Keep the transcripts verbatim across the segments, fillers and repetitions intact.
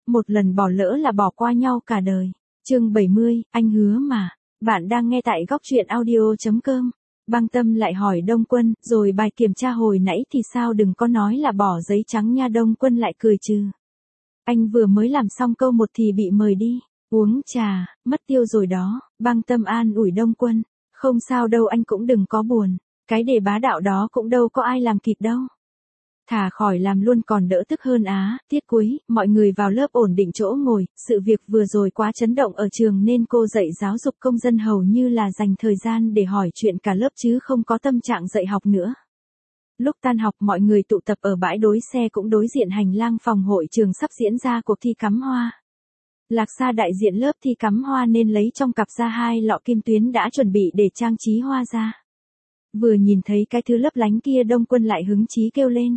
một lần bỏ lỡ là bỏ qua nhau cả đời. Chương bảy mươi, anh hứa mà. Bạn đang nghe tại góc truyện audio chấm com. Băng Tâm lại hỏi Đông Quân, rồi bài kiểm tra hồi nãy thì sao, đừng có nói là bỏ giấy trắng nha. Đông Quân lại cười trừ. Anh vừa mới làm xong câu một thì bị mời đi. Uống trà, mất tiêu rồi đó. Băng Tâm an ủi Đông Quân. Không sao đâu, anh cũng đừng có buồn. Cái đề bá đạo đó cũng đâu có ai làm kịp đâu. Thà khỏi làm luôn còn đỡ tức hơn á. Tiết cuối, mọi người vào lớp ổn định chỗ ngồi, sự việc vừa rồi quá chấn động ở trường nên cô dạy giáo dục công dân hầu như là dành thời gian để hỏi chuyện cả lớp chứ không có tâm trạng dạy học nữa. Lúc tan học mọi người tụ tập ở bãi đối xe cũng đối diện hành lang phòng hội trường sắp diễn ra cuộc thi cắm hoa. Lạc Sa đại diện lớp thi cắm hoa nên lấy trong cặp ra hai lọ kim tuyến đã chuẩn bị để trang trí hoa ra. Vừa nhìn thấy cái thứ lấp lánh kia Đông Quân lại hứng chí kêu lên.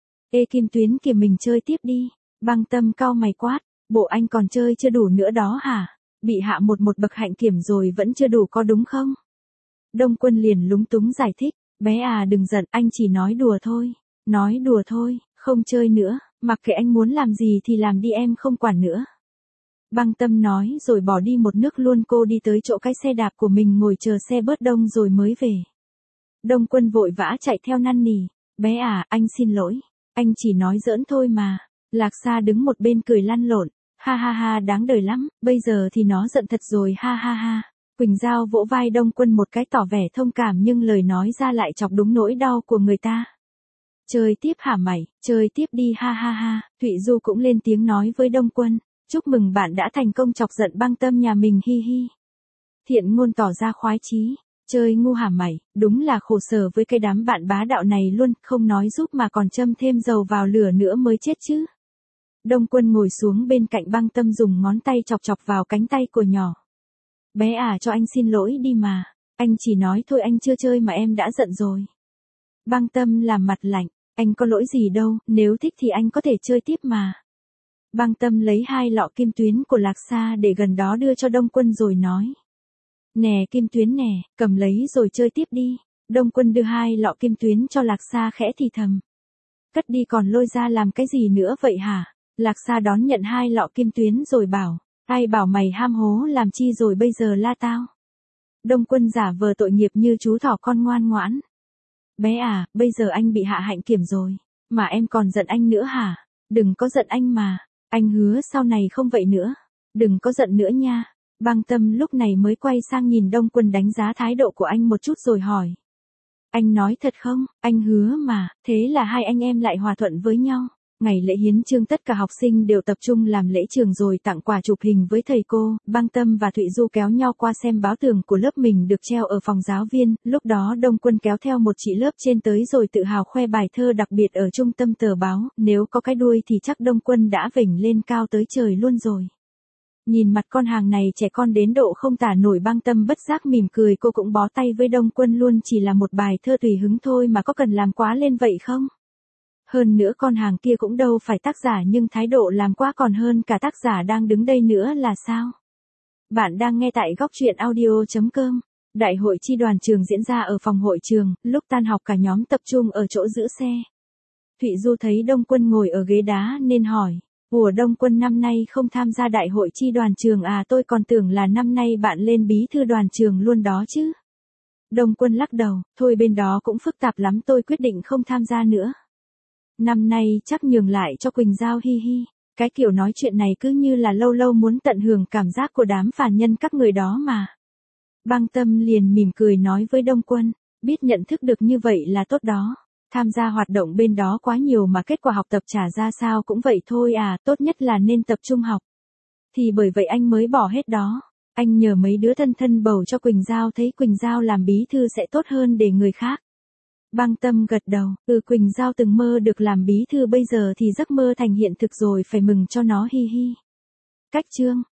Ê kim tuyến kìa, mình chơi tiếp đi. Băng Tâm cau mày quát, bộ anh còn chơi chưa đủ nữa đó hả? Bị hạ một một bậc hạnh kiểm rồi vẫn chưa đủ có đúng không? Đông Quân liền lúng túng giải thích, bé à đừng giận, anh chỉ nói đùa thôi. Nói đùa thôi, không chơi nữa, mặc kệ anh muốn làm gì thì làm đi, em không quản nữa. Băng Tâm nói rồi bỏ đi một nước luôn. Cô đi tới chỗ cái xe đạp của mình ngồi chờ xe bớt đông rồi mới về. Đông Quân vội vã chạy theo năn nỉ, bé à, anh xin lỗi. Anh chỉ nói giỡn thôi mà. Lạc Sa đứng một bên cười lăn lộn. Ha ha ha, đáng đời lắm, bây giờ thì nó giận thật rồi, ha ha ha. Quỳnh Giao vỗ vai Đông Quân một cái tỏ vẻ thông cảm nhưng lời nói ra lại chọc đúng nỗi đau của người ta. Chơi tiếp hả mày, chơi tiếp đi, ha ha ha. Thụy Du cũng lên tiếng nói với Đông Quân. Chúc mừng bạn đã thành công chọc giận Băng Tâm nhà mình, hi hi. Thiện Ngôn tỏ ra khoái chí. Chơi ngu hả mày, đúng là khổ sở với cái đám bạn bá đạo này luôn, không nói giúp mà còn châm thêm dầu vào lửa nữa mới chết chứ. Đông Quân ngồi xuống bên cạnh Băng Tâm dùng ngón tay chọc chọc vào cánh tay của nhỏ. Bé à, cho anh xin lỗi đi mà, anh chỉ nói thôi, anh chưa chơi mà em đã giận rồi. Băng Tâm làm mặt lạnh, anh có lỗi gì đâu, nếu thích thì anh có thể chơi tiếp mà. Băng Tâm lấy hai lọ kim tuyến của Lạc Sa để gần đó đưa cho Đông Quân rồi nói. Nè kim tuyến nè, cầm lấy rồi chơi tiếp đi. Đông Quân đưa hai lọ kim tuyến cho Lạc Sa khẽ thì thầm. Cất đi còn lôi ra làm cái gì nữa vậy hả? Lạc Sa đón nhận hai lọ kim tuyến rồi bảo. Ai bảo mày ham hố làm chi rồi bây giờ la tao. Đông Quân giả vờ tội nghiệp như chú thỏ con ngoan ngoãn. Bé à, bây giờ anh bị hạ hạnh kiểm rồi. Mà em còn giận anh nữa hả? Đừng có giận anh mà. Anh hứa sau này không vậy nữa. Đừng có giận nữa nha. Băng Tâm lúc này mới quay sang nhìn Đông Quân đánh giá thái độ của anh một chút rồi hỏi. Anh nói thật không? Anh hứa mà. Thế là hai anh em lại hòa thuận với nhau. Ngày lễ hiến chương tất cả học sinh đều tập trung làm lễ trường rồi tặng quà chụp hình với thầy cô. Băng Tâm và Thụy Du kéo nhau qua xem báo tường của lớp mình được treo ở phòng giáo viên. Lúc đó Đông Quân kéo theo một chị lớp trên tới rồi tự hào khoe bài thơ đặc biệt ở trung tâm tờ báo. Nếu có cái đuôi thì chắc Đông Quân đã vểnh lên cao tới trời luôn rồi. Nhìn mặt con hàng này trẻ con đến độ không tả nổi. Băng Tâm bất giác mỉm cười, cô cũng bó tay với Đông Quân luôn, chỉ là một bài thơ tùy hứng thôi mà có cần làm quá lên vậy không? Hơn nữa con hàng kia cũng đâu phải tác giả nhưng thái độ làm quá còn hơn cả tác giả đang đứng đây nữa là sao? Bạn đang nghe tại góc truyện audio chấm com. Đại hội chi đoàn trường diễn ra ở phòng hội trường, lúc tan học cả nhóm tập trung ở chỗ giữ xe. Thụy Du thấy Đông Quân ngồi ở ghế đá nên hỏi. Ủa Đông Quân năm nay không tham gia đại hội chi đoàn trường à, tôi còn tưởng là năm nay bạn lên bí thư đoàn trường luôn đó chứ. Đông Quân lắc đầu, thôi bên đó cũng phức tạp lắm, tôi quyết định không tham gia nữa. Năm nay chắc nhường lại cho Quỳnh Giao, hi hi. Cái kiểu nói chuyện này cứ như là lâu lâu muốn tận hưởng cảm giác của đám phản nhân các người đó mà. Băng Tâm liền mỉm cười nói với Đông Quân, biết nhận thức được như vậy là tốt đó. Tham gia hoạt động bên đó quá nhiều mà kết quả học tập trả ra sao cũng vậy thôi à, tốt nhất là nên tập trung học. Thì bởi vậy anh mới bỏ hết đó. Anh nhờ mấy đứa thân thân bầu cho Quỳnh Giao, thấy Quỳnh Giao làm bí thư sẽ tốt hơn để người khác. Băng Tâm gật đầu, ừ Quỳnh Giao từng mơ được làm bí thư, bây giờ thì giấc mơ thành hiện thực rồi, phải mừng cho nó, hi hi. Cách chương.